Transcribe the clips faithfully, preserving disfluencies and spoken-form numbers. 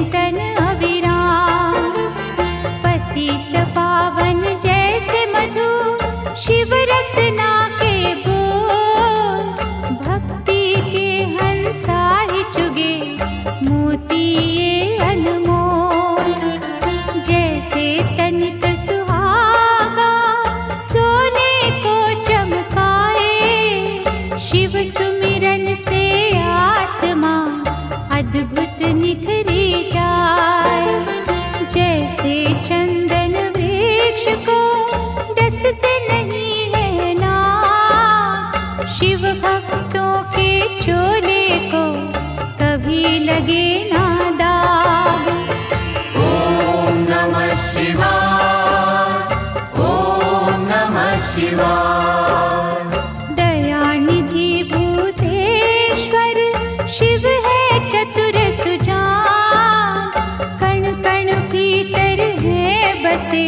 चिंतन अविराम। पतित पावन जैसे मधु शिव रसना के बोल, भक्ति के हंसा ही चुगे मोती ये अनमोल। जैसे तनिक सुहागा सोने को चमकाए, शिव सुमिरन से आत्मा अद्भुत निखरी जाए। जैसे चंदन वृक्ष को डसते नहीं है ना, शिव भक्तों के चोले को कभी लगे ना दाग। ओम नमः शिवाय, ओम नमः शिवाय। दयानिधि भूतेश्वर शिव है चतुर सुजान, कण कण भीतर है बसे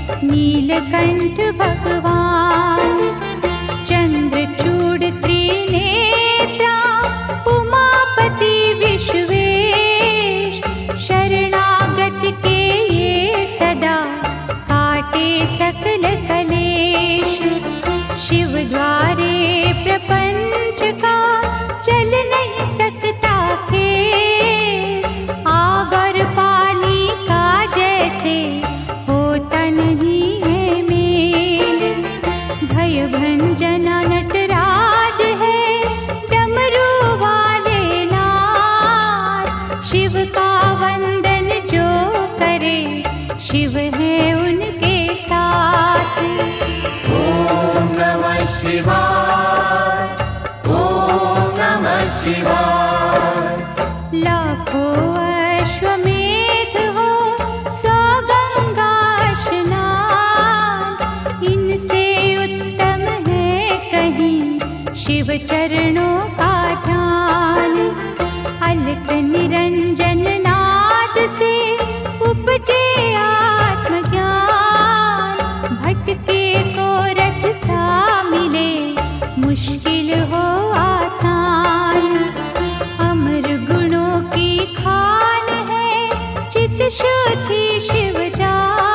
नीलकंठ भगवान। चंद्रचूड़ त्रिनेत्रा उमापति विश्वेश, शरणागत के ये सदा काटे सकल कलेश। शिव द्वारे प्रपंच का चल नहीं सकता खेल, आग और पानी का जैसे होता नहीं है मेल। भय भंजना नटराज है डमरू वाले लाल, शिव का वंदन जो करे शिव है उनके साथ। ओम नमः शिवाय, ओम नमः शिवाय। लाखों अश्वमेध हो सौ गंगा स्नान, इनसे उत्तम है कहीं शिव चरणों का ध्यान। अलक निरंजन नाद से उपजे आत्मज्ञान, भटके को रास्ता मिले मुश्किल हो आसान। अमर गुणों की खान है चित शुद्धि शिव जा,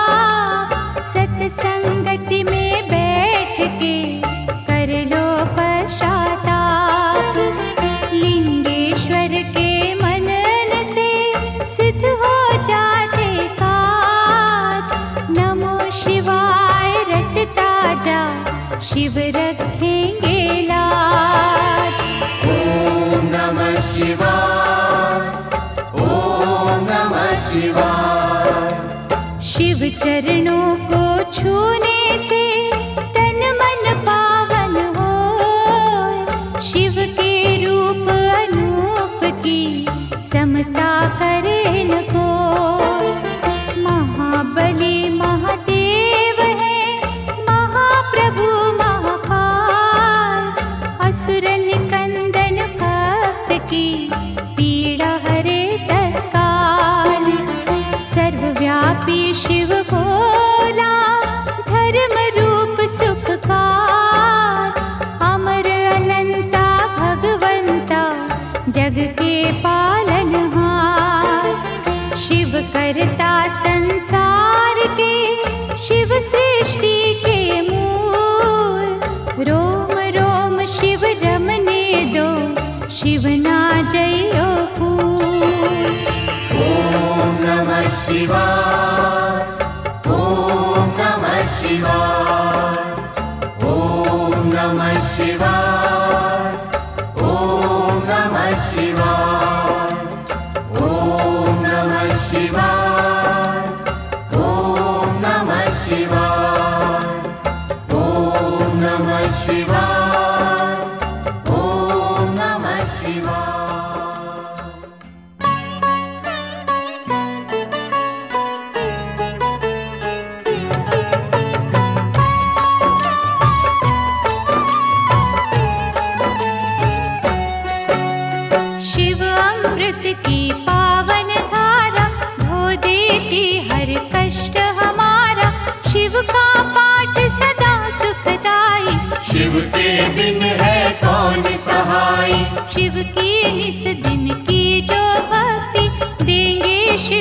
सत्संगति में बैठ के कर लो पश्चाताप। लिंगेश्वर के मनन से सिद्ध हो जाते काज, नमो शिवाय रटता जा शिव रखेंगे लाज। ओम नमः शिवाय, ओम नमः शिवाय। शिव चरणों को छूने से तन मन पावन हो, शिव के रूप अनूप की समता करे न कोई। महाबली महादेव है महाप्रभु महाकाल, असुर निकंदन भक्त की पीड़ा हरे तत्काल। सर्वव्यापी शिव भोला धर्म रूप सुखकार, अमर अनंता भगवंता जग के पालनहार। शिव करता संसार के शिव सृष्टि के मूल, रोम रोम शिव रमने दो शिव ना जयो फूल। ओम नमः शिवाय, ओम नमः शिवाय। ओम नमः शिवाय, ओम नमः शिवाय। ओम नमः शिवाय, ओम नमः शिवाय। ओम नमः शिवाय, ओम नमः शिवाय। शिव अमृत की पावन धारा धो देती हर कष्ट हमारा, शिव का पाठ सदा सुखदाई। शिव के बिन है कौन सहाय। शिव की निस दिन की जो भक्ति देंगे शिव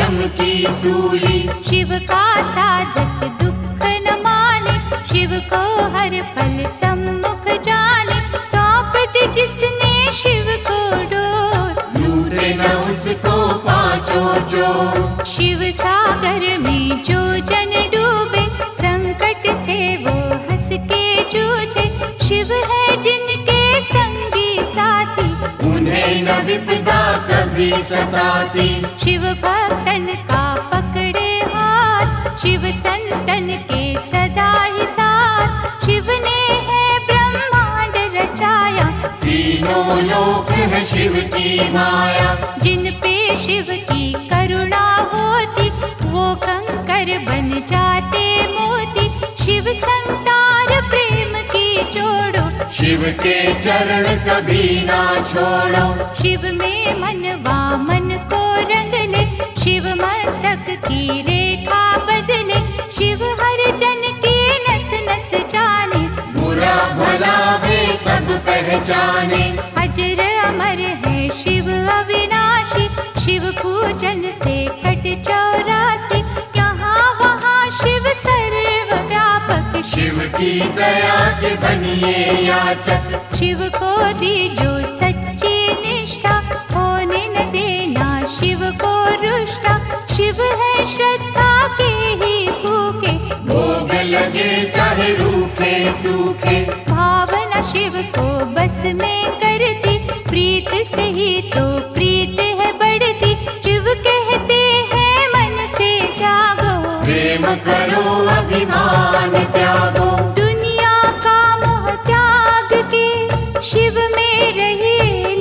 यम की सूली। शिव का साधक दुख न माने, शिव को हर पल सम्मुख जाने। सौंप दी जिसने शिव को डोर, लूटे न उसको पाँचों चोर। शिव सागर में जो जन डूबे, संकट से वो हंस के जूझे। शिव है जिनके संगी साथी, उन्हें न विपदा कभी सताती। शिव भक्तन का पकड़े हाथ, शिव संतन के सदा ही साथ। शिव ने है ब्रह्मांड रचाया, तीनों लोक है शिव की माया। जिन पे शिव की करुणा होती, वो कंकर बन जाते मोती। शिव संतार प्रेम की जोड़ो, शिव के चरण कभी ना छोड़ो। शिव में मनवा मन को रंग ले, शिव मस्तक की रेखा बदले। शिव हर जन की नस नस जाने, बुरा भला वे सब पहचाने। अजर अमर है शिव अविनाशी, शिव पूजन से कट चौरासी। यहाँ वहाँ शिव सर्वव्यापक, शिव की दया के बनिए याचक। शिव को दी जो सच्ची निष्ठा, होने न देना शिव को रुष्टा। शिव है श्रद्धा के ही भूखे, भोग लगे चाहे रूखे सूखे। भावना शिव को बस में करती, प्रीत से ही तो प्रीत है बढ़ती। शिव कहते हैं मन से जागो, प्रेम करो अभिमान त्यागो। दुनिया का मोह त्याग के शिव में रहिए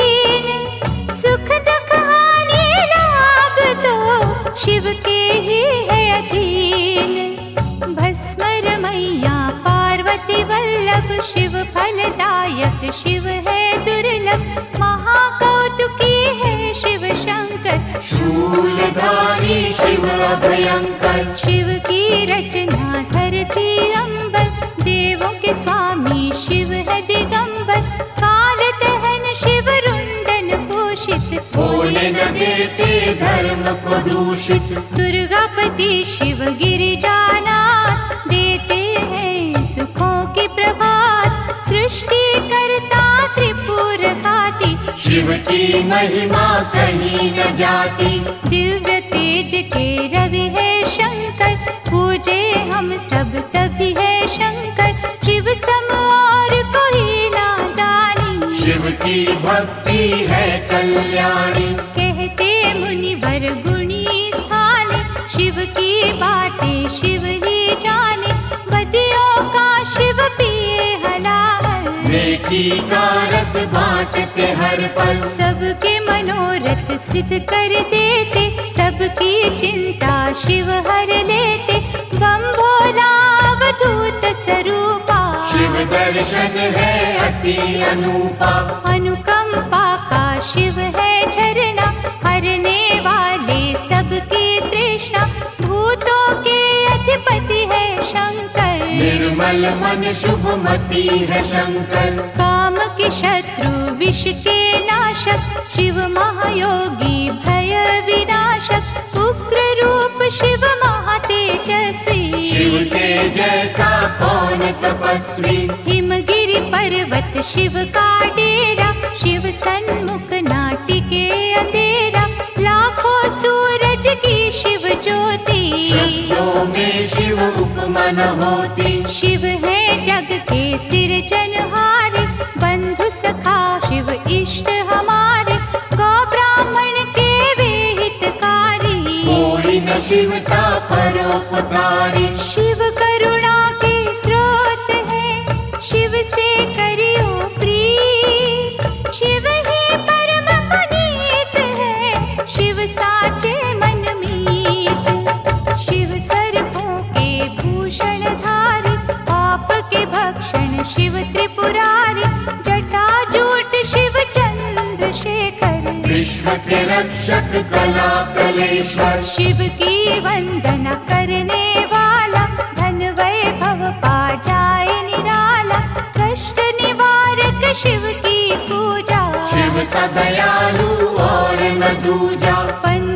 लीन। सुख दुख हानि लाभ तो शिव के ही है अधीन। भस्मर मैया पार्वती वल्लभ, शिव फलदायक शिव है दुर्लभ। महाकौतुकी है शिव शंकर, शूलधारी शिव अभयंकर। शिव की रचना धरती अंबर, देवों के स्वामी शिव है दिगंबर। काल दहन शिव रुंडन भूषित, होने न देते धर्म को दूषित। दुर्गापति शिव गिरिजानाथ, देते हैं सुखों की प्रभात। सृष्टि करता त्रिपुर घाती, शिव की महिमा कहीं न जाती। दिव्य तेज के रवि है शंकर, पूजे हम सब तभी है शंकर। शिव सम और कोई नादानी, शिव की भक्ति है कल्याणी। कहते मुनिवर गुणी स्थाने, शिव की बातें शिव ही जाने। बदियों का शिव पिए हलाहल, नेकी का रस बांटते हर पल। सबके मनोरथ सिद्ध कर देते, सबकी चिंता शिव हर लेते। बम भोला अवधूत स्वरूपा, शिव दर्शन है अति अनूपा। अनुकंपा का शिव है झरना, हरने वाले सबकी तृष्णा। भूतों के अधिपति है शंकर, निर्मल मन शुभमती है शंकर। काम के शत्रु विष के नाशक, शिव महायोगी भय विनाशक। उग्र रूप शिव महातेजस्वी, शिव के जैसा कौन तपस्वी। हिमगिरि पर्वत शिव का डेरा, शिव सन्मुख नाटिके अंधेरा। लाखों सूरज की शिव ज्योति, शब्दों में शिव उपमा न होती। शिव है जग के सिरजनहारे, बंधु सखा शिव इष्ट हमारे। गौ ब्राह्मण के वे हितकारी, कोई न शिव सा परोपकारी। शिव करुणा के स्रोत है, शिव से करियो प्रीत। शिव ही परम पुनीत है, शिव साचे मन मीत। शिव सर्पों के भूषण धारी, पाप के भक्षण शिव त्रिपुरारी। जटाजूट शिव चंद्रशेखर, विश्व के रक्षक कला कलेश्वर। शिव की वंदना करने वाला, धन वैभव पा जाए निराला। कष्ट निवारक शिव की पूजा, शिव सदयालु और न दूजा। पंच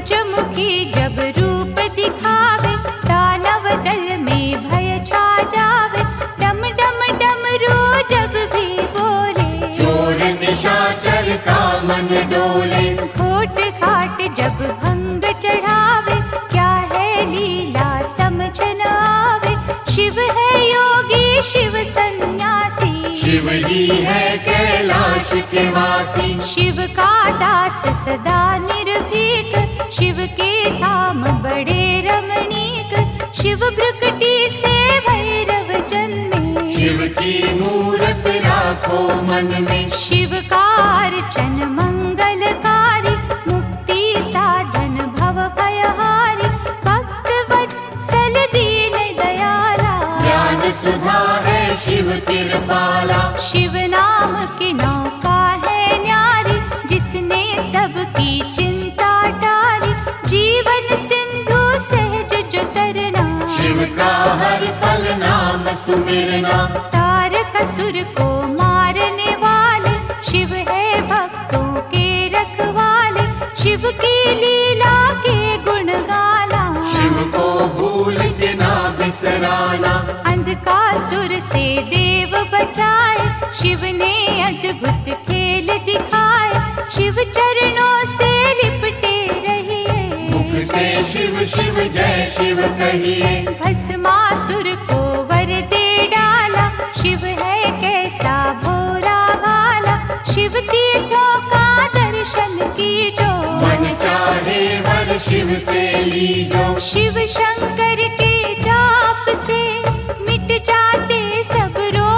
पंचमुखी जब रूप दिखावे, दानव दल में भय छा जावे। डम डम डमरू जब भी बोले, चोर निशाचर का मन डोले। घोट घाट जब भंग चढ़ावे, क्या है लीला समझ न आवे। शिव है योगी शिव सन्यासी, शिव ही है कैलाश के वासी। शिव का दास सदा निर्भीक, शिव के धाम बड़े रमणीक। शिव भ्रुकुटी से भैरव जन्मे, शिव की मूरत राखो मन में। शिव का अर्चन मंगलकारी, मुक्ति साधन भव भयहारी। भक्त वत्सल दीन दयाला, ज्ञान सुधा है शिव कृपाला। शिव नाम की नौका है न्यारी, जिसने सबकी चिंता टारी। जीवन सिंधु सहज जो तरना, शिव का हर पल नाम सुमिरना। तारक असुर को मारने वाले, शिव है भक्तों के रखवाले। शिव की लीला के गुण गाना, शिव को भूल के ना बिसराना। अंधकासुर से देव बचाए, शिव ने अद्भुत खेल दिखाए। शिव चरणों से लिपटे रहिए, मुख से शिव शिव जय शिव कहिए। भस्मासुर को वर दे डाला, शिव है कैसा भोला भाला। शिव तीर्थों का दर्शन कीजो, मन चाहे वर शिव से लीजो। शिव शंकर के जाप से मिट जाते सब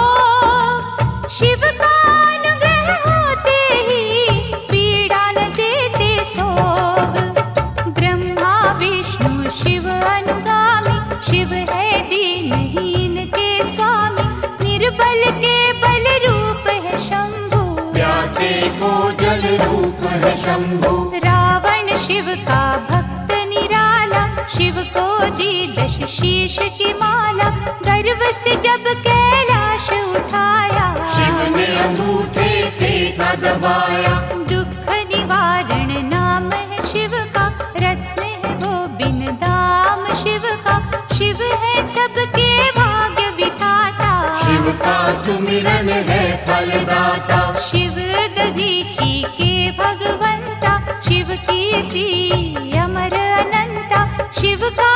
रोग। शिव का अनुग्रह होते ही पीड़ा न देते सोग। ब्रह्मा विष्णु शिव अनुगामी, शिव है दीनहीन के स्वामी। निर्बल के बल रूप है शंभु, प्यासे को जल रूप है शंभु। रावण शिव का भक्त निराला, शिव को दी दश शीश की माला। गर्व से जब कैलाश उठाया, शिव ने अंगूठे से था दबाया। दुख निवारण नाम है शिव का, रत्न है वो बिन दाम शिव का। शिव है सबके भाग्य विधाता, शिव का सुमिरन है फलदाता। शिव दधीची के भगवंता, शिव कीर्ति अमर अनंता। शिव का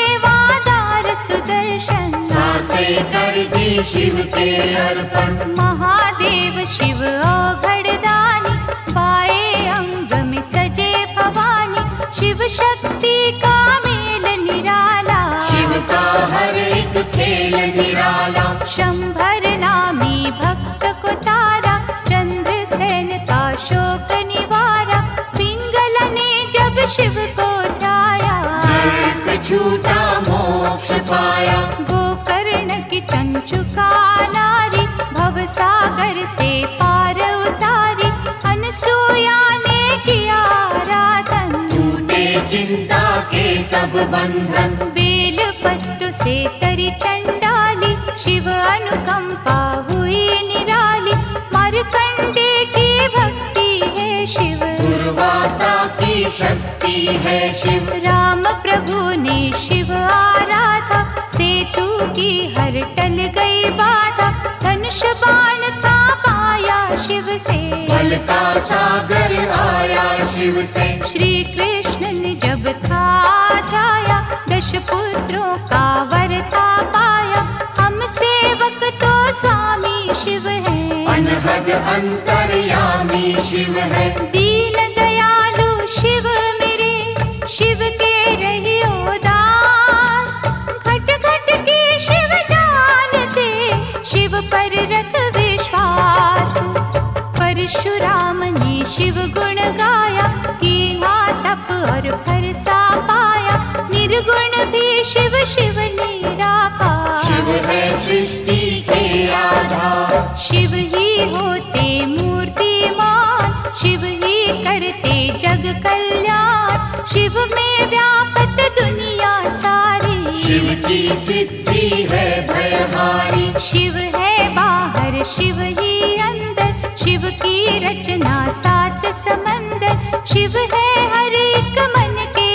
सेवादार सुदर्शन, सांसें कर दी शिव के अर्पण। महादेव शिव औघड़दानी, पाए अंग में सजे भवानी। शिव शक्ति का मेल निराला, शिव का हर एक खेल निराला। शंभर नामी भक्त को तारा, चंद्रसेन का शोक निवारा। पिंगला ने जब शिव को ध्याया, नरक छूटा मोक्ष पाया। गोकर्ण की चंचुका नारी, भवसागर से पार उतारी। अनसुया ने किया आराधन, टूटे चिंता के सब बंधन। बेल पत्तों से तरी चंडाली, शिव अनुकंपा हुई निराली। मार्कंडे की भक्ति है शिव, दुर्वासा की शक्ति है शिव। राम प्रभु ने शिव आराधा, सेतु की हर टल गई बाधा। धनुष बाण था पाया शिव से, बल का सागर आया शिव से। श्री कृष्ण ने जब था जाया, दश पुत्रों का वर था पाया। हम सेवक तो स्वामी शिव है, अनहद अंतर्यामी शिव है। दीन दयालु शिव मेरे, शिव के रहियो दास। घट घट की शिव जानते, शिव पर रख विश्वास। परशुराम ने शिव गुण गाया, कीन्हा तप और फरसा पाया। निर्गुण भी शिव शिव निराका, शिव है सृष्टि के आधार। शिव ही होते मूर्तिमान, शिव ही करते जग कल्याण। शिव में व्यापत दुनिया सारी, शिव की सिद्धि है भयहारी। शिव है बाहर शिव ही अंदर, शिव की रचना सात समंदर। शिव है हर एक मन के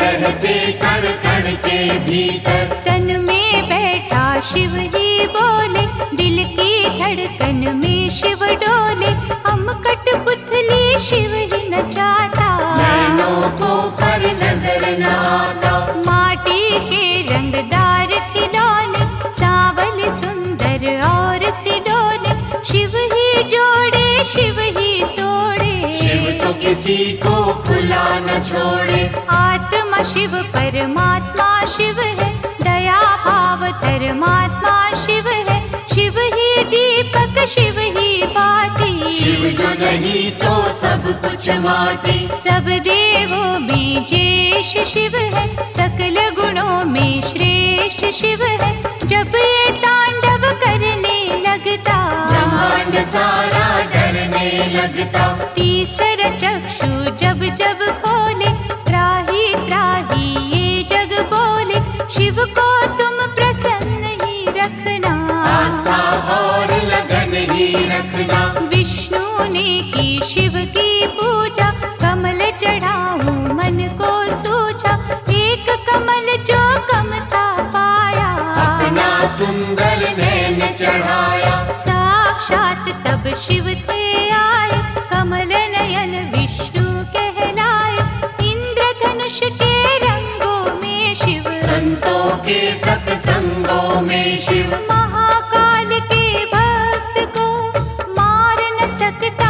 रहते कण कण के भीतर। तन में बैठा शिव ही बोले, दिल की धड़कन में शिव डोले। हम कठपुतली शिव ही नचाता, नैनों को पर नजर न आता। माटी के रंगदार खिलौने, सांवल सुंदर और सिडोले। शिव ही जोड़े शिव ही तोड़े, शिव तो किसी को खुला न छोड़े। आत्मा शिव परमात्मा शिव है, दया भाव धर्मात्मा शिव है। शिव ही दीपक शिव ही बाती, शिव जो नहीं तो सब कुछ माटी। सब देवों में ज्येष्ठ शिव है, सकल गुणों में श्रेष्ठ शिव है। जब ये तांडव करने लगता, ब्रह्मांड सारा डरने लगता। तीसरा चक्षु जब जब खोले, त्राही त्राही ये जग बोले। शिव को तुम प्रसन्न ही रखना, आस्था और लगन ही रखना। विष्णु ने की शिव की पूजा, कमल चढ़ाऊं मन को सूझा। एक कमल जो कमता पाया, अपना सुंदर नैन चढ़ाया। साक्षात तब शिव थे आए, कमल नयन विष्णु कहलाए। इंद्रधनुष के रंगों में शिव, संतों के सत्संगों में शिव। महाकाल के भक्त को मार न सकता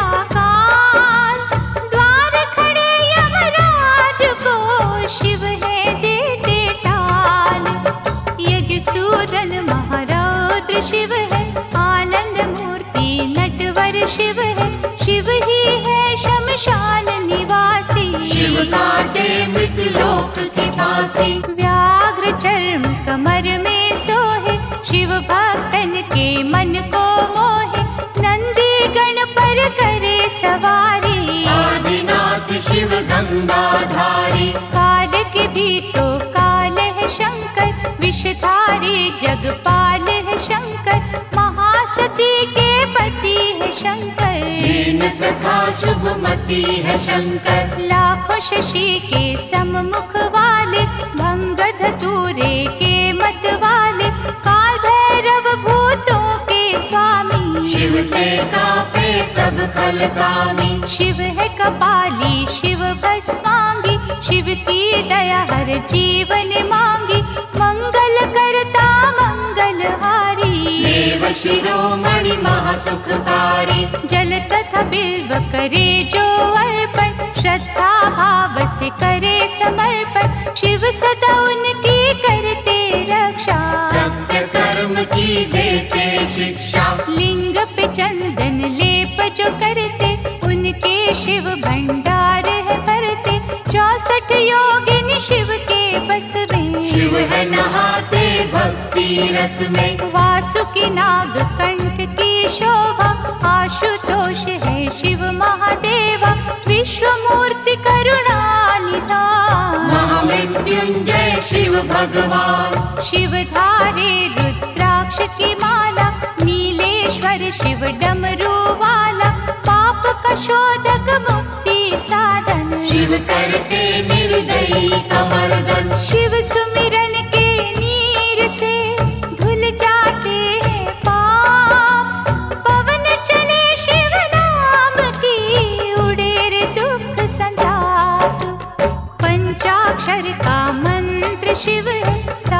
काल, द्वार खड़े यमराज को शिव है देते टाल। यज्ञ सूदन महारौद्र शिव है, आनंद मूर्ति नटवर शिव है। शिव ही है शमशान निवासी, शिव काटे मृत लोक की फांसी। व्याघ्र चर्म कमर में सोहे, शिव भक्तन के मन को मोहे। नंदी गण पर करे सवारी, आदिनाथ शिव गंगाधारी। काल के भी तो काल है शंकर, विषधारी जगपाल है शंकर। महासती के पति है शंकर, दीन सखा शुभमती है शंकर। लाखों शशि के सम्मुख वाले, भंग धतूरे के मत वाले। काल भैरव भूतों के स्वामी, शिव से कापे सब खलकामी। शिव है कपाली शिव भस्मांगी, शिव की दया हर जीवन मांगी। मंगल करता मंगलहारी, देव शिरोमणि महासुखकारी। जल तथा बिल्व करे जो अर्पण, श्रद्धा भाव से करे समर्पण। शिव सदा उनकी करते रक्षा, सत्य कर्म की देते शिक्षा। लिंग पे चंदन लेप जो करते, उनके शिव भंडार है भरते। चौसठ योगिनी शिव के बस में, शिव है नहाते भक्ति रस में। वासुकी नाग कंठ की शोभा, आशुतोष है शिव महादेवा। विश्व मूर्ति करुणा निधान, महामृत्युंजय शिव भगवान। शिव धारे रुद्राक्ष की माला, नीलेश्वर शिव डमरू वाला। पाप का शोधक मुक्ति साधन, शिव करते निर्दयी का मर्दन। शिव सुमिरन के नीर से धुल जाते हैं पाप। पवन चले शिव नाम की, उड़े रे दुख संताप। पंचाक्षर का मंत्र शिव है,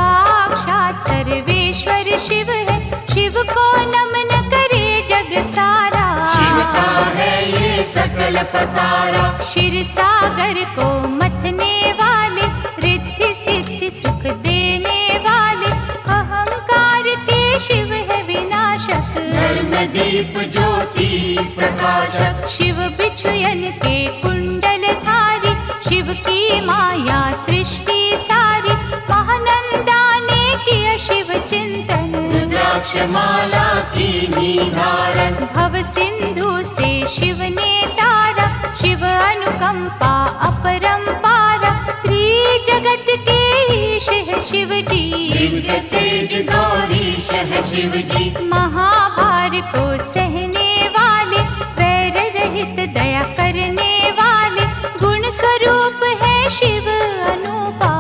साक्षात सर्वेश्वर शिव है। शिव को नमन करे जग सारा, शिव का है ये सकल पसारा। क्षीर सागर को मथने वाले, रिद्धि सिद्धि सुख देने वाले। अहंकार के शिव है विनाशक, धर्म दीप ज्योति प्रकाशक। शिव बिछुयन के कुंडल धारी, शिव की माया सृष्टि सारी। महानंदा ने किया शिव चिंतन, रुद्राक्ष माला की निधारण। भव सिंधु से शिव ने तारा, शिव अनुकंपा अपरंपारा। त्रिजगत के ईश है शिव जी, दिव्य तेज गौरीश है शिव जी। महाभार को सहने वाले, वैर रहित दया करने वाले। गुण स्वरूप है शिव अनुपा,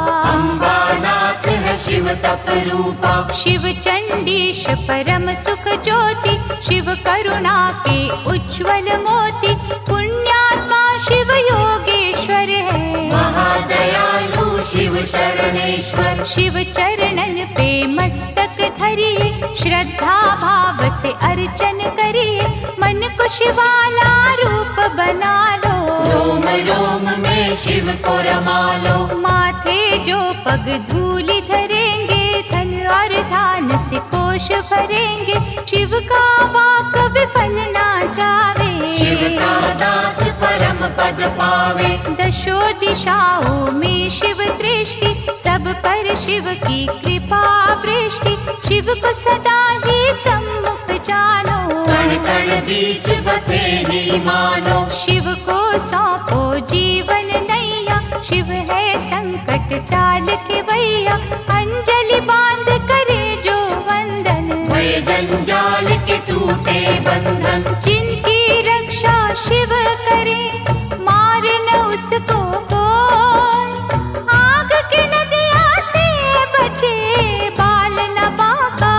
शिव तप रूपा। शिव चंडीश परम सुख ज्योति, शिव करुणा के उज्ज्वल मोती। पुण्यात्मा शिव योगेश्वर है, महादयालु शिव शरणेश्वर। शिव चरणन पे मस्तक धरिए, श्रद्धा भाव से अर्चन करिए। मन को शिवाला रूप बना लो, रोम रोम में शिव को रमा लो। माथे जो पग धूलि धरेंगे, धन और धान से कोश भरेंगे। शिव का वाक विफल ना जावे, शिव का दास परम पद पावे। दशो दिशाओं में शिव दृष्टि, सब पर शिव की कृपा वृष्टि। शिव को सदा ही सम्मुख जानो, कण कण बीच बसे ही मानो। शिव को सौंपो जीवन नैया, शिव है संकट टाल के भैया। अंजलि बांध करे जो वंदन, भय जंजाल के टूटे बंधन। जिनकी रक्षा शिव करे, मार न उसको कोई। आग की नदिया से बचे, बाल न बाका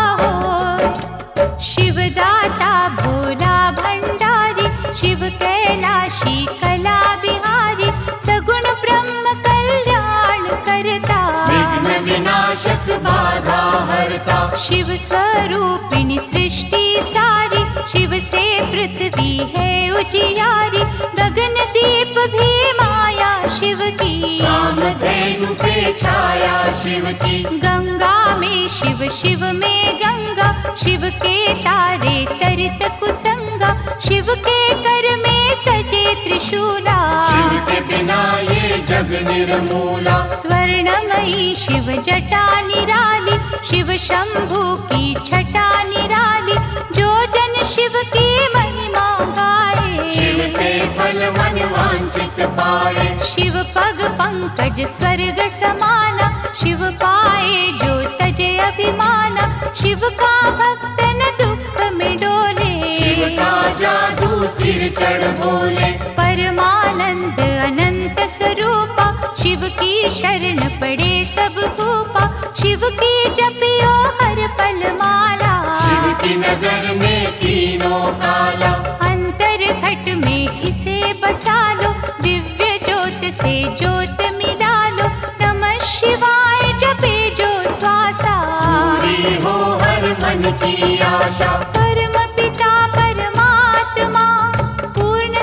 हो। शिव दाता भोला भंडारी, शिव कैलाशी कला बिहारी। सगुण ब्रह्म कल्याण करता, विघ्न विनाशक बाधा हरता। शिव स्वरूपिणी सृष्टि सारी, शिव से पृथ्वी है उजियारी। गगन दीप भी माया शिव की, कामधेनु पे छाया शिव की। गंगा में शिव, शिव में गंगा। शिव के तारे तरित कुसंगा, शिव के कर में सजे त्रिशूला। शिव के बिना ये जग निर्मूला। स्वर्णमयी शिव जटा निराली, शिव शंभु की छटा निराली। जो जन शिव की महिमा गाए, शिव से फल मन वांछित पाए। शिव पग पंकज स्वर्ग समाना, शिव पाए जो तजे अभिमाना। शिव का भक्त न दुख में डोले, शिव का जादू सिर चढ़ बोले। परमानंद अनंत स्वरूपा, शिव की शरण पड़े सब भूपा। शिव की जपियो हर पल माला, शिव की नजर में तीनों काला। अंतर घट में इसे बसा लो, दिव्य ज्योत से ज्योत मिला लो। नमः शिवाय जपे जो श्वासा, पूरी हो हर मन की आशा। परम पिता परमात्मा पूर्ण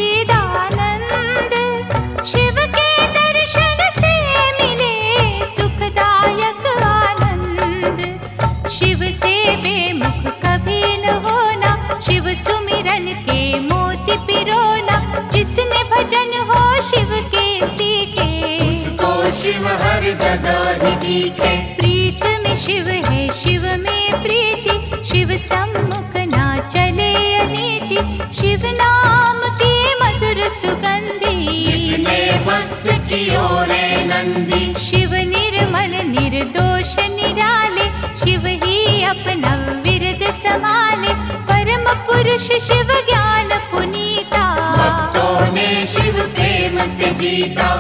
सच्चिदानंद, शिव के दर्शन से मिले सुखदायक आनंद। शिव से बेमुख कभी न होना, शिव सुमिरन के मोती पिरोना। जिसने भजन हो शिव के सीखे, उसको शिव हर जगह ही दिखे। प्रीत में शिव है शिव में प्रीति, शिव सम्मुख ना चले अनीति। शिव नाम की मधुर सुगंधी, जिसने मस्त कियो रे नंदी। शिव निर्मल निर्दोष निराले, शिव ही अपना विरज संभाले। परम पुरुष शिव ज्ञान पुनीता, भक्तों ने शिव प्रेम से जीता।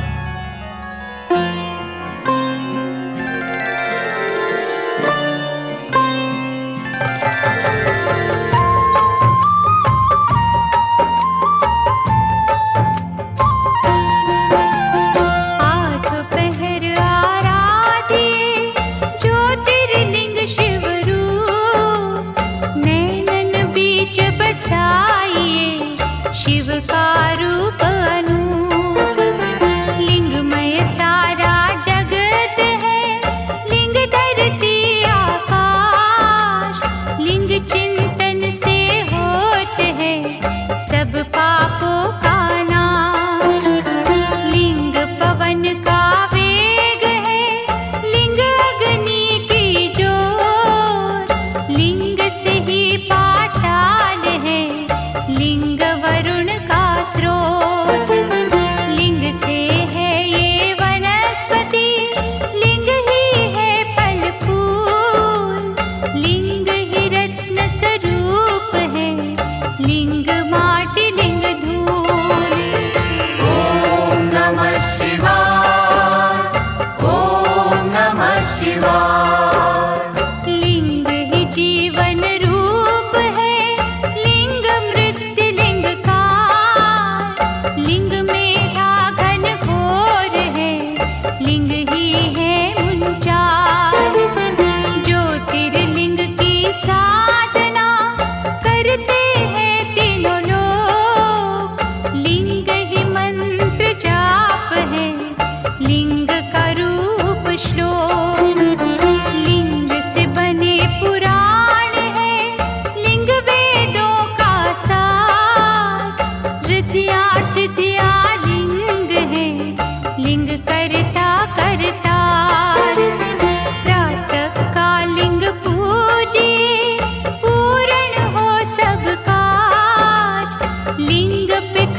शिव का रूप अनूप, लिंगमय सारा जगत है। लिंग धरती आकाश, लिंग चिंतन से होत है सब पापों का नाश। लिंग पवन का वेग है, लिंग अग्नि की ज्योत। लिंग से ही पाताल है, लिंग वरुण का स्रोत। लिंग से है ये वनस्पति, लिंग ही है फल फूल। लिंग ही रत्न स्वरूप है, लिंग माटी लिंग धूल। ओम नमः शिवाय, ओम नमः शिवाय।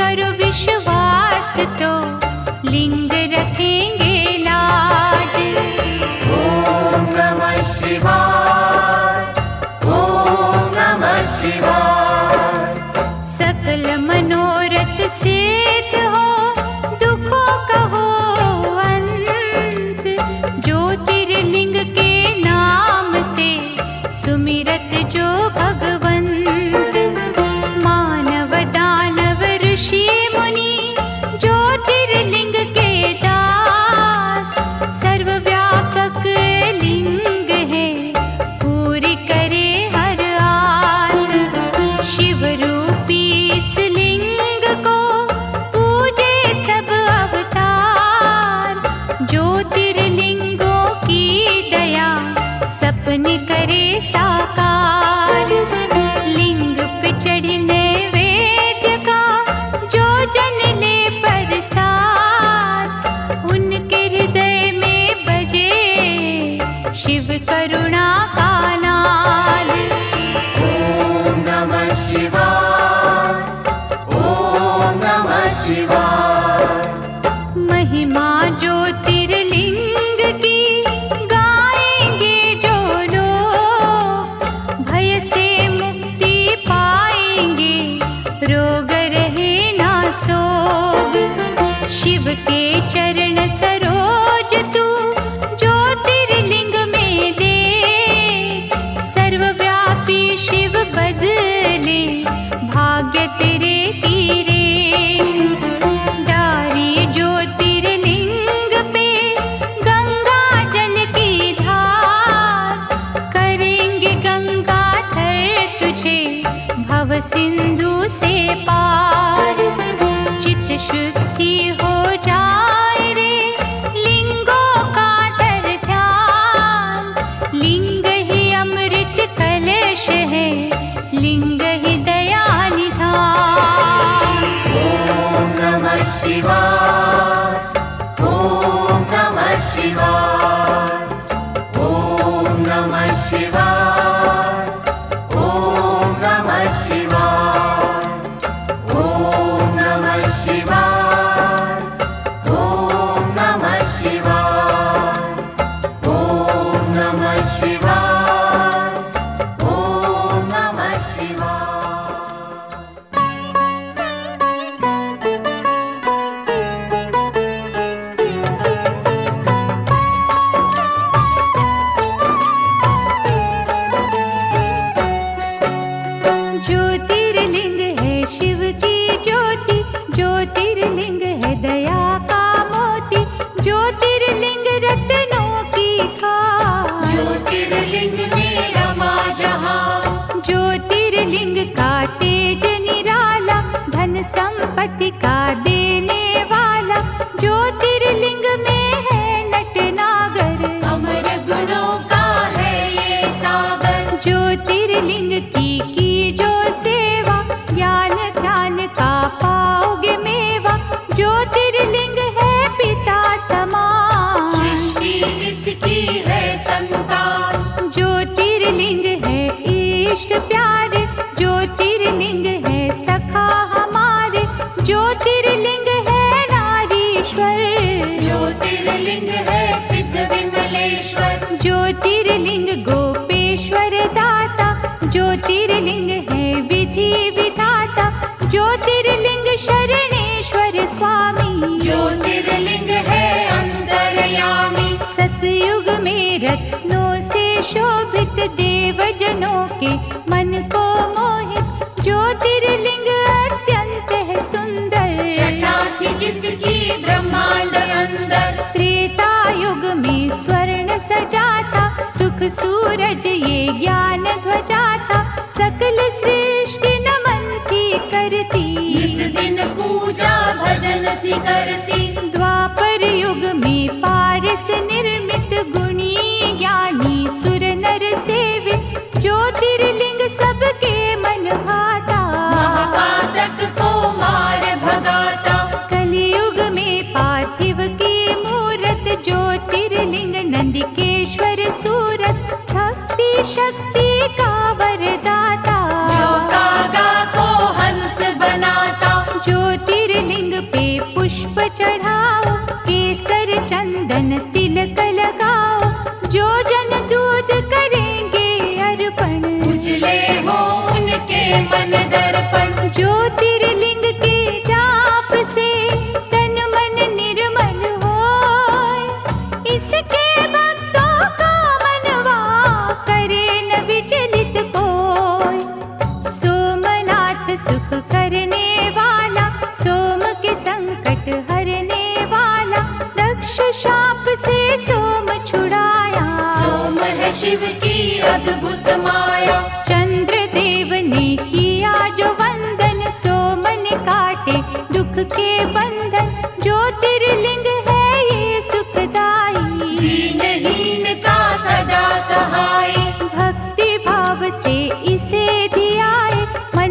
करो विश्वास तो लिंग रखेंगे लाज। ओम नमः शिवाय, ओम नमः शिवाय। सकल मनोरथ सिद्ध हो, दुखों का हो अंत। ज्योतिर्लिंग के नाम से सुमिरत जो भगवंत। मानव दानव ऋषि मुनि ज्योतिर्लिंग के दास। सर्वव्यापक लिंग है, पूरी करे हर आस। शिव रूपी इस लिंग को पूजे सब अवतार। ज्योतिर्लिंगों की दया सपने करे साकार। लिंग पे चढ़ने वेद्य का जो जन ले प्रसाद। उनके हृदय में बजे शिव करुणा का नाद। ओम नमः शिवाय, ओम नमः शिवाय। महिमा ज्योतिर्लिंग की गाएंगे जो लोग। भय से मुक्ति पाएंगे, रोग रहे ना सोग। शिव के चरण सरोज तू ज्योतिर्लिंग में दे। सर्वव्यापी शिव बदले भाग्य तेरे कीरे। डारी ज्योतिर्लिंग पे गंगा जल की धार। करेंगे गंगा थर तुझे भव सिंधु से पार। चित शुद्धि हो जाए रे लिंगों का धर ध्यान। लिंग ही अमृत कलश है, लिंग ही दया निधान। ओम नमः शिवाय, ओम नमः शिवाय। ओम नमः शिवाय, ओम नमः शिवाय। ओम नमः शिवाय, ओम नमः शिवाय। ओम नमः शिवाय, ओम नमः शिवाय। ज्योतिर्लिंग है शिव की ज्योति। ज्योतिर्लिंग है दया का मोती। ज्योतिर्लिंग रत्नों की खान। ज्योतिर्लिंग में रमा जहां। ज्योतिर्लिंग का तेज निराला, धन संपत्ति का देने वाला। ज्योतिर्लिंग में है नटनागर, अमर गुणों का है ये सागर। ज्योतिर्लिंग की की जो सेवा, ज्ञान ध्यान का पाओगे मेवा। ज्योतिर्लिंग है पिता समान, सृष्टि इसकी है संतान। ज्योतिर्लिंग है इष्ट प्यारे। ज्योतिर्लिंग है सखा हमारे। ज्योतिर्लिंग है नारीश्वर। ज्योतिर्लिंग है सिद्ध विमलेश्वर। ज्योतिर्लिंग गोपेश्वर दाता। ज्योतिर्लिंग है विधि विधाता। ज्योतिर्लिंग शरणेश्वर स्वामी। ज्योतिर्लिंग है अंतर्यामी। सतयुग में रत्नों से शोभित, देवजनों के मन को मोहित। ज्योतिर्लिंग अत्यंत है सुंदर, छटा थी जिसकी ब्रह्मांड अंदर। त्रेता युग में स्वर्ण सजाता। सुख सूरज ये ज्ञान ध्वजा था। सकल सृष्टि नमन थी करती, इस दिन पूजा भजन थी करती। द्वापर युग में पारस निर्मित, गुणी ज्ञानी सुर नर सेवित। ज्योतिर्लिंग सबके मन भाता, महापातक को मार भगाता। कलियुग में पार्थिव की मूरत। ज्योतिर्लिंग नंदिकेश्वर सूरत। भक्ति शक्ति का वरदाता, जो कागा को हंस बनाता। ज्योतिर्लिंग शिव की अद्भुत माया। चंद्र देव ने किया जो वंदन, सोमन काटे दुख के बंधन। ज्योतिर्लिंग है ये सुखदाई, दीनहीन का सदा सहाय। भक्ति भाव से इसे धियाए,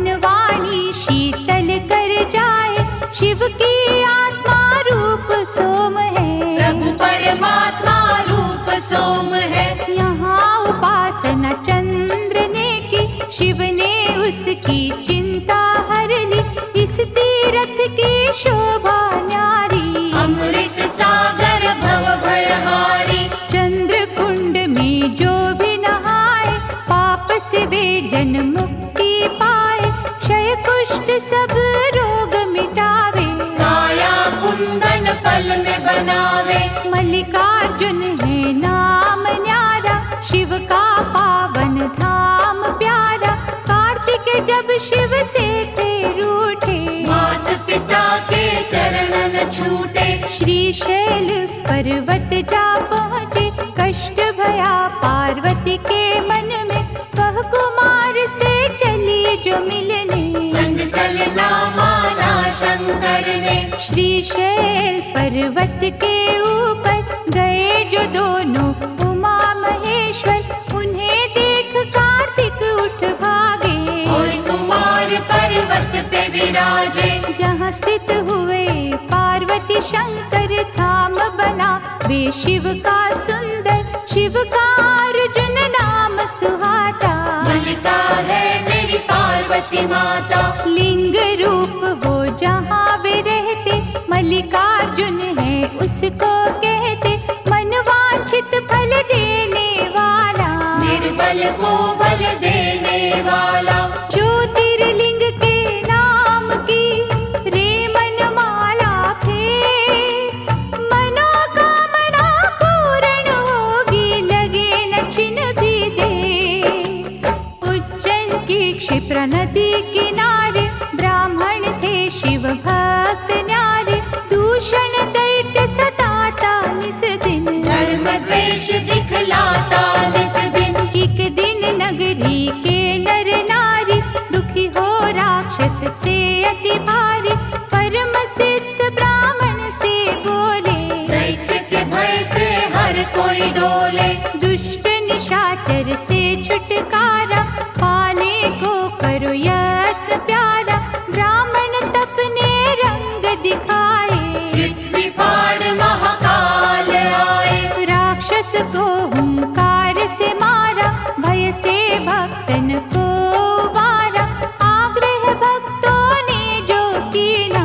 मनवाणी शीतल कर जाए। शिव की आत्मा रूप सोम है, प्रभु परमात्मा रूप सोम है। यहाँ उपासना चंद्र ने की, शिव ने उसकी चिंता हर ली। इस तीरथ की शोभा न्यारी, अमृत सागर भव भयहारी। चंद्र कुंड में जो भी नहाए, पाप से वे जन मुक्ति पाए। क्षय कुष्ठ सब रोग मिटावे, काया कुंदन पल में बनावे। मल्लिकार्जुन है नाम न्यारा, शिव का पावन धाम प्यारा। कार्तिक जब शिव से थे रूठे, मात पिता के चरणन छूटे। श्रीशैल पर्वत जा पहुँचे, कष्ट भया पार्वती के मन में। वह कुमार से चली जो मिलने, संग चलना माना शंकर ने। श्रीशैल पर्वत के ऊपर गए जो दोनों उमा महेश्वर। उन्हें देख कार्तिक उठ भागे, और कुमार पर्वत पे विराजे। जहाँ स्थित हुए पार्वती शंकर, धाम बना वे शिव का सुंदर। शिव का अर्जुन नाम सुहाता, मल्लिका है मेरी पार्वती माता। लिंग रूप वो जहाँ वे रहते, मल्लिकार्जुन है उसको कहते। मनवांछित फल देने वाला, निर्बल को बल देने वाला। ज्योतिर्लिंग के नाम की रे मनमाला फेर, मनोकामना पूर्ण होगी, लगे न छिन भी दे। उज्जैन की क्षिप्रा नदी किनारे, ब्राह्मण थे शिव भक्त न्यारे। दूषण दैत्य सताता निस दिन, धर्म द्वेष दिखलाता निस दिन। एक दिन नगरी के नर नारी, दुखी हो राक्षस से अति भारी। परम सिद्ध ब्राह्मण से बोले, दैत्य के भय से हर कोई डोले। दुष्ट निशाचर से छुटकारा, पाने को करो यत्न प्यारा। ब्राह्मण तपने रंग दिखाए, पृथ्वी फाड़ महाकाल आए। राक्षस को हुंकार से मारा, भय से भक्तन को वारा। आग्रह भक्तों ने जो कीना,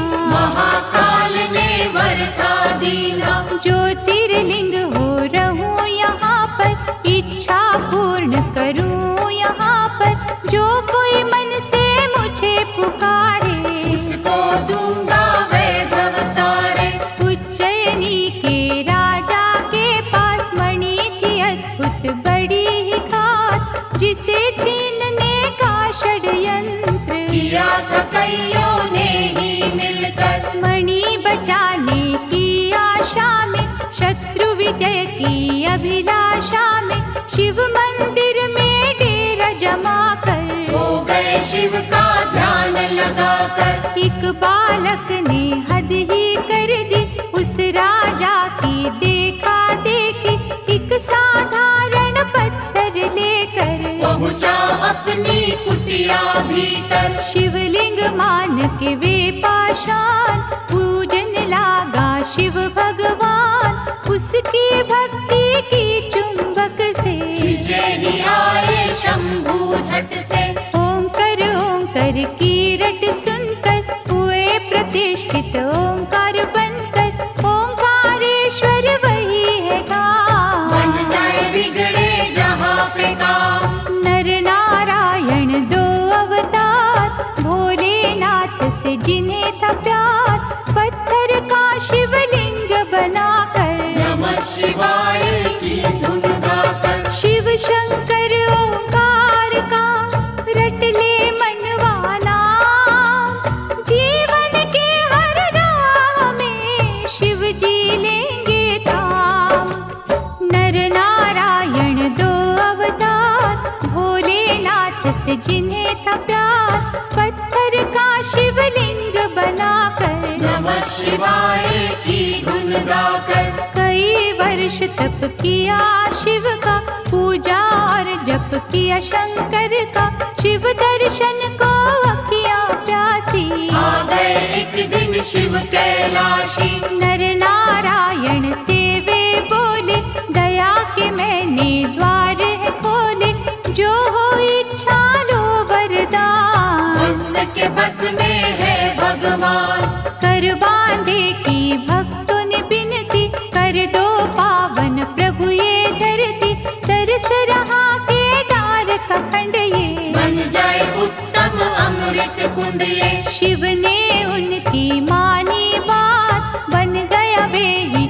महाकाल ने वर था दीना। ज्योतिर्लिंग हो रहूं यहाँ पर, इच्छा पूर्ण करूं यहाँ पर। जो कोई मन से मुझे पुकारे, उसको दूंगा वैभव सारे। उज्जैनी के राजा के पास मणि थी अद्भुत बड़ी ही खास, जिसे छीनने का षड्यंत्र किया था कईयों ने ही मिलकर। मणि बचाने की आशा में, शत्रु विजय की अभिलाषा में। शिव मंदिर में डेरा जमा कर, हो गए शिव का ध्यान लगाकर। एक बालक ने हद ही कर दी, उस राजा की देखा देखी। एक साधारण पत्थर लेकर पहुँचा अपनी कुटिया भीतर। शिवलिंग मान के वे पाषाण, पूजन लागा शिव भगवान। उसकी भक्ति की चुंबक से खिंचे ही आए शंभू झट से। ओंकार ओंकार की रट सुनकर, हुए प्रतिष्ठित ओंकार बनकर। ओंकारेश्वर वही है काम, बन जाए बिगड़े जहाँ पे काम। नर नारायण दो अवतार, भोलेनाथ से जिन्हें था प्यार। पत्थर का शिवलिंग बनाकर, नमः शिवाय की धुन गाकर। शिव शंकर ओंकार का रट ले मनवाना। जीवन के हर राह में शिव जी लेंगे धाम। नर नारायण दो अवतार, से जिन्हें था प्यार, पत्थर का शिवलिंग बनाकर नमः शिवाय की धुन गाकर कई वर्ष तप किया शिव का, पूजा और जप किया शंकर का। शिव दर्शन को अखियाँ प्यासी, आ गए एक दिन शिव कैलाशी। नर नारायण से वे बोले, दया के मैंने द्वार है खोले, जो हो इच्छा लो वरदान। भक्त के बस में है भगवान, कर बांधे की भक्तों ने बिनती, कर दो पावन प्रभु ये धरती। तरस रहा केदार का खंड ये, बन जाए उत्तम अमृत कुंड ये। शिव ने उनकी मानी बात, बन गया वे ही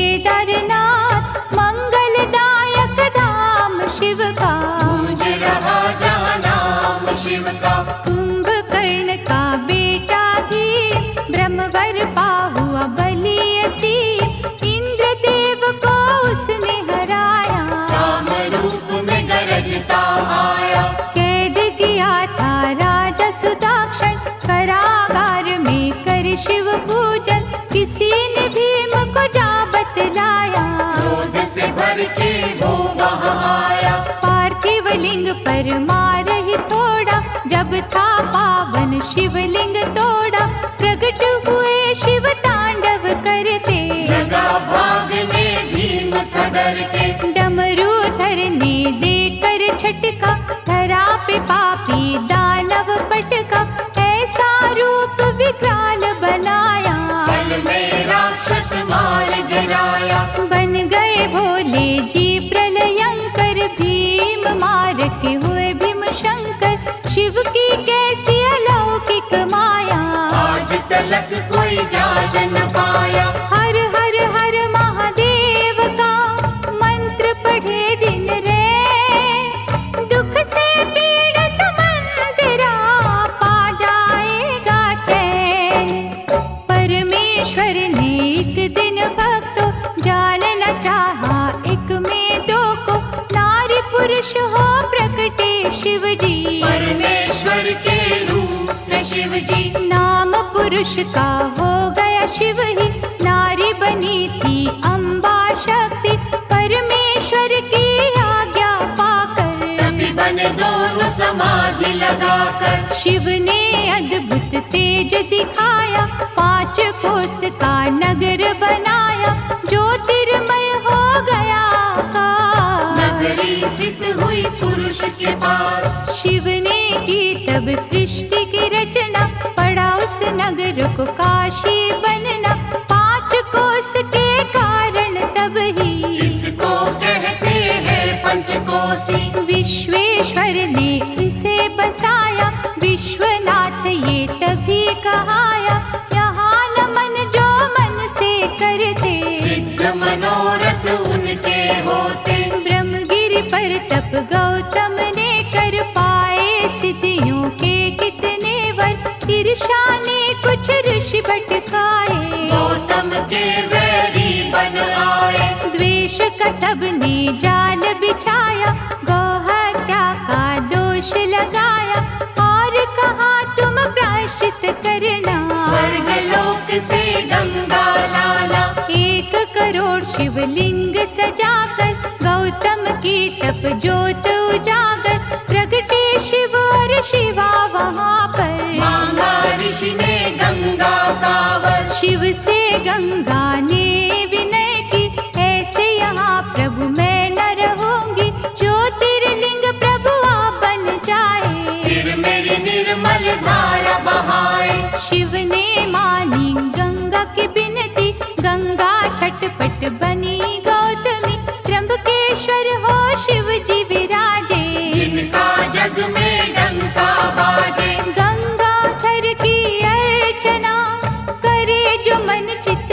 केदारनाथ। मंगलदायक धाम शिव का, गूंज रहा जहाँ नाम शिव का। कुंभकर्ण का बेटा भी ब्रह्मवर पा हुआ बलियसी, इंद्रदेव को उसने हराया, काम रूप में गरजता आया। कैद किया था राजा सुदाक्षण, कारागार में कर शिव पूजन। किसी ने भीम को जा बतलाया, क्रोध से भर के वो वहाँ आया। पार्थिव लिंग पर मार ही थोड़ा, जब था पावन शिवलिंग तोड़ा। प्रकट हुए शिव तांडव करते, लगा भागने भीम था डर के। डमरूधर ने देकर छटका, धरा पे पापी दानव पटका। ऐसा रूप विकराल बनाया, पल में राक्षस मार गिराया। बन गए भोले जी प्रलयंकर, भीम मार के हुए भीम शंकर। शिव की कैसी अलौकिक माया, आज तलक कोई जान न पाया। हर हर हर महादेव का मंत्र पढ़े दिन रे, दुख से पीड़ित मंदिरा पा जाएगा चैन। परमेश्वर ने एक दिन भक्तों जान न चाहा, एक में दो को नारी पुरुष हो प्रकटे शिव जी। परमेश्वर के रूप थे शिव जी, नाम पुरुष का हो गया शिव ही, नारी बनी थी अम्बा शक्ति। परमेश्वर की आज्ञा पाकर तभी बने दोनों समाधि लगाकर। शिव ने अद्भुत तेज दिखाया, पांच कोस का नगर बनाया, ज्योतिर्मय हो गया आकाश। नगरी स्थित हुई पुरुष के पास, शिव ने की तब सृष्टि की रचना, पड़ा उस नगर को काशी बनना। पांच कोस के कारण तब ही इसको कहते हैं पंचकोसी। विश्वेश्वर ने इसे बसाया, विश्वनाथ ये तभी कहाया। यहाँ नमन जो मन से करते, सिद्ध मनोरथ उनके होते। ब्रह्मगिरि पर तप गौतम ने कर पाए, सिद्धियों के कितने वर। ईर्षा ने कुछ ऋषि भटकाए, गौतम के वैरी बन आए। द्वेष का सबने जाल बिछाया, गौ हत्या का दोष लगाया। और कहा तुम प्रायश्चित करना, स्वर्ग लोक से गंगा लाना। एक करोड़ शिवलिंग सजाकर, गौतम की तप ज्योत उजागर। प्रगटे शिव और शिवा वहाँ पर, मांगा ऋषि ने गंगा का वर। शिव से गंगा ने विनय की, ऐसे यहाँ प्रभु मैं न रहूंगी। ज्योतिर्लिंग प्रभु आप बन जाए, फिर मेरी निर्मल धारा बहाए। शिव ने मानी गंगा की बिनती, गंगा छटपट बनी गौतमी। त्र्यंबकेश्वर हो शिव जी विराजे, जिनका जग में डंका बाजे। गंगाधर की अर्चना करे जो मन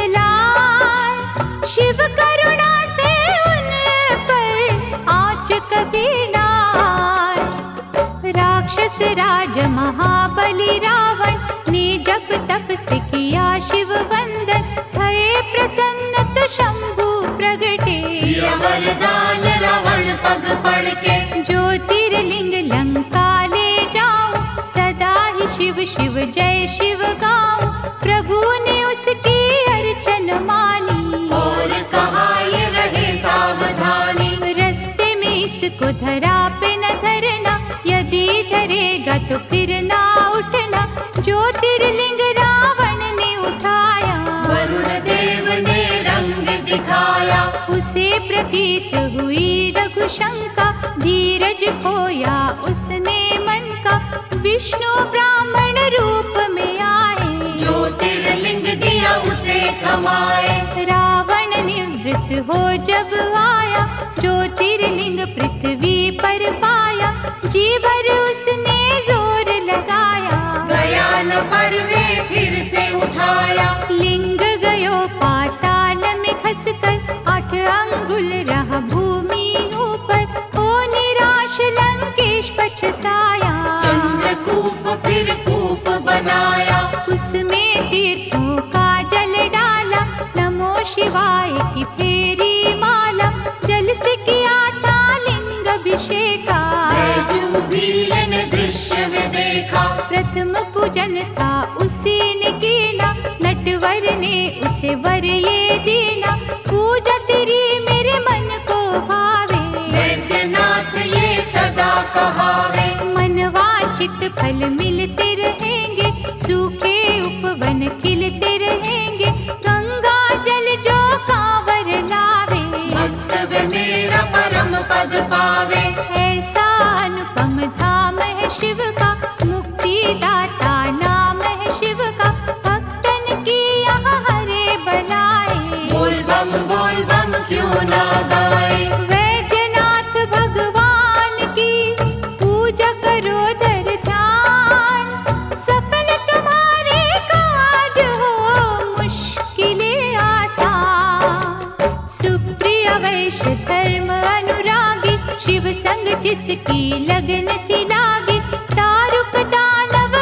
चितलाए। शिव करुणा से उन पर आँच कभी ना आए। राक्षस राज महाबली रावण ने जब तप से किया शिव वंदन, भये प्रसन्न तो शंभु प्रगटे। दिया वरदान रावण पग पड़ के, ज्योतिर्लिंग लंका ले उसे थमाए। रावण निवृत्त हो जब आया, ज्योतिर्लिंग पृथ्वी पर पाया, जी भर उसने जोर लगाया, गया न परवे फिर से उठाया। लिंग गयो पाताल में खसकर, आठ अंगुल रहा भूमि ऊपर, हो निराश लंकेश पछताया। चंद्रकूप फिर कूप बनाया, उसमें तीर्थों का जल डाला, नमो शिवाय की फेरी माला, जल से किया था लिंग अभिषेका। बैजूबील ने दृश्य में देखा, प्रथम पूजन था उसी ने कीना, नटवर ने उसे वर ये दीना, पूजा तेरी मेरे मन को भावे। वैद्यनाथ ये सदा कहावे, मनवांछित फल मिलते रहेंगे, सूखे उपवन खिलते रहेंगे, गंगा जल जो कांवर लावे, भक्त मेरा परम पद पावे। ऐसा अनुपम धाम है शिव का, मुक्ति दाता नाम है शिव का, भक्तन की यहाँ हरे बनाए। बोल बम बोल बम क्यों ना गाए, वैद्यनाथ भगवान की पूजा करो धर ध्यान, सफल तुम्हारे काज हो मुश्किलें आसान। सुप्रिय वैश्य धर्म अनुरागी, शिव संग जिसकी लगन थी लागी, दारुक दानव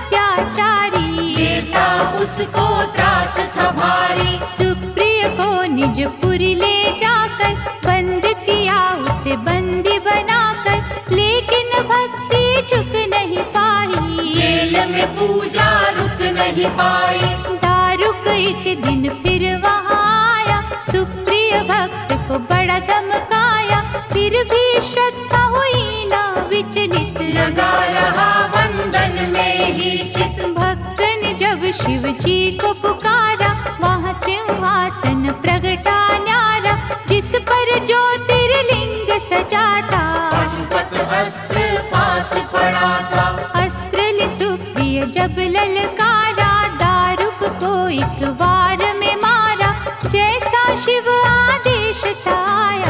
अत्याचारी, देता उसको त्रास था भारी। सुप्रिय को निज पुरी ले जाकर, बंद किया उसे बंदी बनाकर, लेकिन भक्ति झुक नहीं पाई, जेल में पूजा रुक नहीं पाई। दारुक एक दिन फिर वहाँ आया, सुप्रिय भक्त को बड़ा धमकाया, फिर भी श्रद्धा हुई ना विचलित, लगा रहा वंदन में ही चित। भक्त ने जब शिव जी को पुकारा, वहाँ सिंहासन प्रगटा न्यारा, जिस पर ज्योतिर्लिंग सजा था, पाशुपत अस्त्र पास पड़ा था। अस्त्र ने सुप्रिय जब ललकारा, दारुक को एक वार में मारा, जैसा शिव आदेश था आया।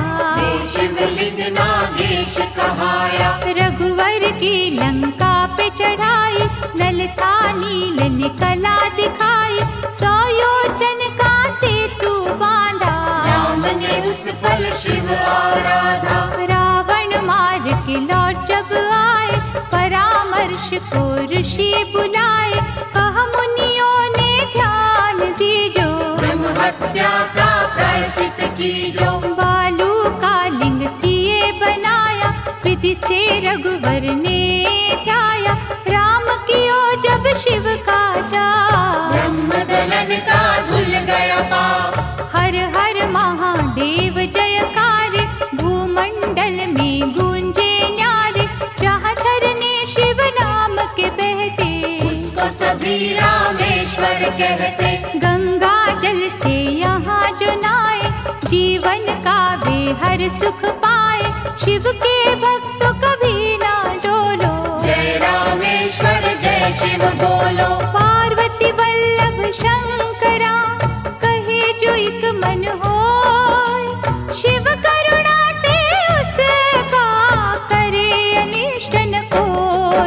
शिवलिंग नागेश कहाया, रघुवर की लंका पे चढ़ाई, ललता नील ने कला दिखाई, सौ योजन का सेतु बांधा, राम ने उस पल शिव आराधा। रावण मार के लौट जब आए, परामर्श को ऋषि बुलाए, कहा मुनियों ने ध्यान दीजो, ब्रह्म हत्या का प्रायश्चित कीजो। बालू का लिंग सिए बनाया, विधि से रघुवर ने ध्याया, राम कियो जब शिव का जा, ब्रह्म दलन का धुल गया पाप। हर हर महादेव जयकार, भूमंडल में गूंजे न्यारे, जहाँ झरने शिव नाम के बहते, उसको सभी रामेश्वर कहते। गंगा जल से यहाँ जो नाए, जीवन का वे हर सुख पाए, शिव के भक्तों कभी ना डोलो, जय रामेश्वर जय शिव बोलो। पार्वती वल्लभ शंकरा, कहे जो एक मन होय, शिव करुणा से उसका करे अनिष्ट न कोय।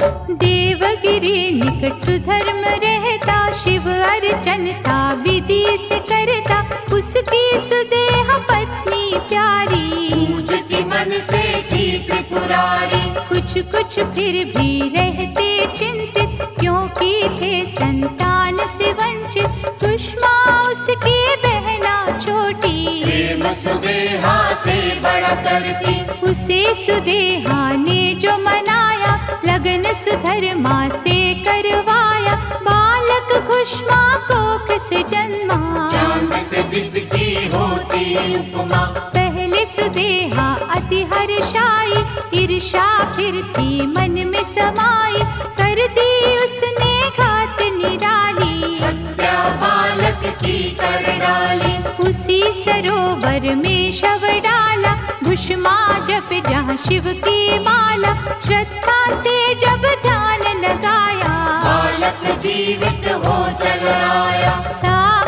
देवगिरी निकट सुधर्म रहता, शिव अर्चन था विधि से करता, उसकी सुदेह पत्नी प्यारी, पूजती मन से थी त्रिपुरारी। कुछ कुछ फिर भी रहते चिंतित, क्योंकि थे संतान से वंचित, कुष्मा उसकी बहना छोटी, प्रेम सुदेहा से बड़ा करती। उसे सुदेहा ने जो मनाया, लगन सुधर्मा से करवाया, बालक कुष्मा कोख से जन्मा, चांद से जिसकी होती उपमा। पहले सुदेहा अति हर्षाई, ईर्षा फिर थी मन में समाई, कर दी उसने घात निराली, हत्या बालक की कर डाली। उसी सरोवर में शव डाला, भुष्मा जप जहाँ शिव की माला, श्रद्धा से जब ध्यान लगाया, बालक जीवित हो चल आया। सा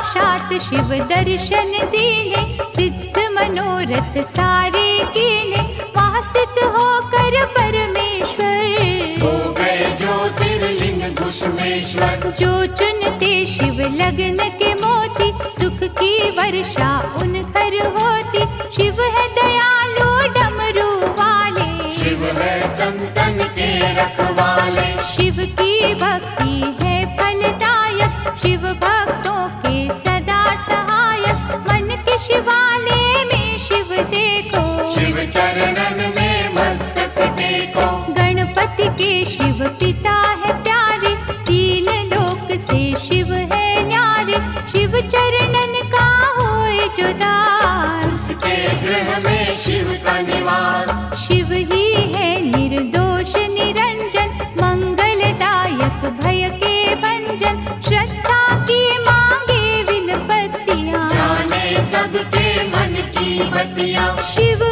रात शिव दर्शन दीने, सिद्ध मनोरथ सारे कीने, वहाँ स्थित होकर परमेश्वर हो गए ज्योतिर्लिंग घुष्मेश्वर। जो चुनते शिव लग्न के मोती, सुख की वर्षा उन घर होती। शिव है दयालु डमरू वाले, शिव है संतन के रखवाले। शिव की भक्ति है फलदायक, शिव भक्तों के सदा सहायक। मन के शिवालय में शिव देखो, शिव चरणन में मस्तक टेको। गणपति के शिव पिता है प्यारे, तीन लोक से शिव है न्यारे। शिव चरणन का होए जो दास, उसके गृह में शिव का निवास। शिव ही है निर्दोष निरंजन, मंगलदायक भय के भंजन। श्रद्धा की मांगे विनपतियाँ, जाने सबके मन की बतियाँ। शिव